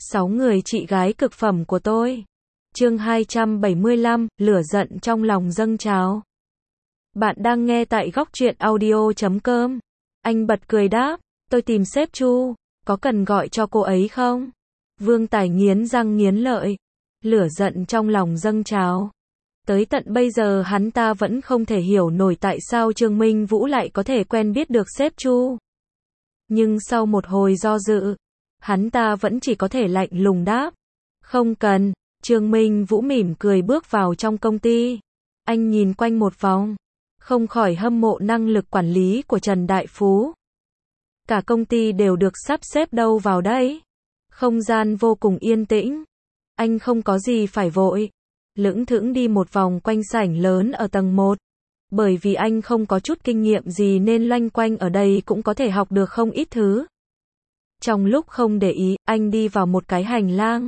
6 người chị gái cực phẩm của tôi. Chương 275, lửa giận trong lòng dâng trào. Bạn đang nghe tại góc truyện audio.com. Anh bật cười đáp, tôi tìm sếp Chu, có cần gọi cho cô ấy không? Vương Tài nghiến răng nghiến lợi, lửa giận trong lòng dâng trào. Tới tận bây giờ hắn ta vẫn không thể hiểu nổi tại sao Trương Minh Vũ lại có thể quen biết được sếp Chu. Nhưng sau một hồi do dự, hắn ta vẫn chỉ có thể lạnh lùng đáp. Không cần. Trương Minh Vũ mỉm cười bước vào trong công ty. Anh nhìn quanh một vòng, không khỏi hâm mộ năng lực quản lý của Trần Đại Phú. Cả công ty đều được sắp xếp đâu vào đấy. Không gian vô cùng yên tĩnh. Anh không có gì phải vội. Lững thững đi một vòng quanh sảnh lớn ở tầng 1. Bởi vì anh không có chút kinh nghiệm gì nên loanh quanh ở đây cũng có thể học được không ít thứ. Trong lúc không để ý, anh đi vào một cái hành lang.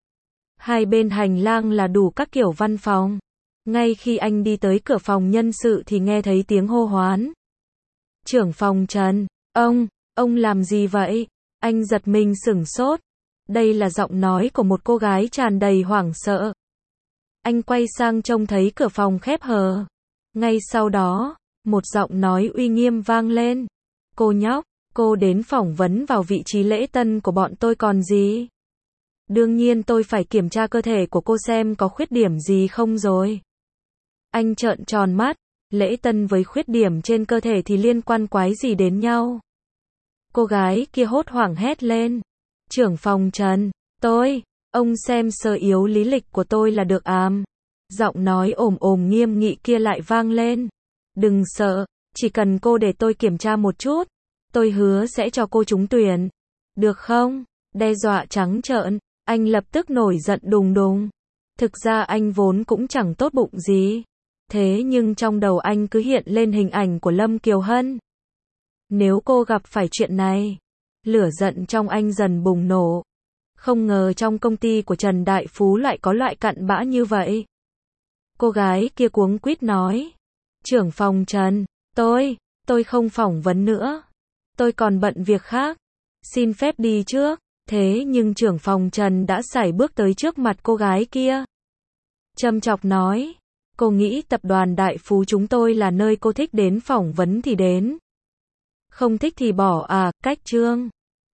Hai bên hành lang là đủ các kiểu văn phòng. Ngay khi anh đi tới cửa phòng nhân sự thì nghe thấy tiếng hô hoán. Trưởng phòng Trần, ông làm gì vậy? Anh giật mình sửng sốt. Đây là giọng nói của một cô gái tràn đầy hoảng sợ. Anh quay sang trông thấy cửa phòng khép hờ. Ngay sau đó, một giọng nói uy nghiêm vang lên. Cô nhóc, cô đến phỏng vấn vào vị trí lễ tân của bọn tôi còn gì? Đương nhiên tôi phải kiểm tra cơ thể của cô xem có khuyết điểm gì không rồi. Anh trợn tròn mắt, lễ tân với khuyết điểm trên cơ thể thì liên quan quái gì đến nhau? Cô gái kia hốt hoảng hét lên. Trưởng phòng Trần, ông xem sơ yếu lý lịch của tôi là được àm. Giọng nói ồm nghiêm nghị kia lại vang lên. Đừng sợ, chỉ cần cô để tôi kiểm tra một chút, tôi hứa sẽ cho cô trúng tuyển. Được không? Đe dọa trắng trợn, anh lập tức nổi giận đùng đùng. Thực ra anh vốn cũng chẳng tốt bụng gì. Thế nhưng trong đầu anh cứ hiện lên hình ảnh của Lâm Kiều Hân. Nếu cô gặp phải chuyện này, lửa giận trong anh dần bùng nổ. Không ngờ trong công ty của Trần Đại Phú lại có loại cặn bã như vậy. Cô gái kia cuống quýt nói. Trưởng phòng Trần, tôi không phỏng vấn nữa. Tôi còn bận việc khác. Xin phép đi trước. Thế nhưng trưởng phòng Trần đã sải bước tới trước mặt cô gái kia. Châm chọc nói. Cô nghĩ tập đoàn Đại Phú chúng tôi là nơi cô thích đến phỏng vấn thì đến. Không thích thì bỏ à, cách Trương.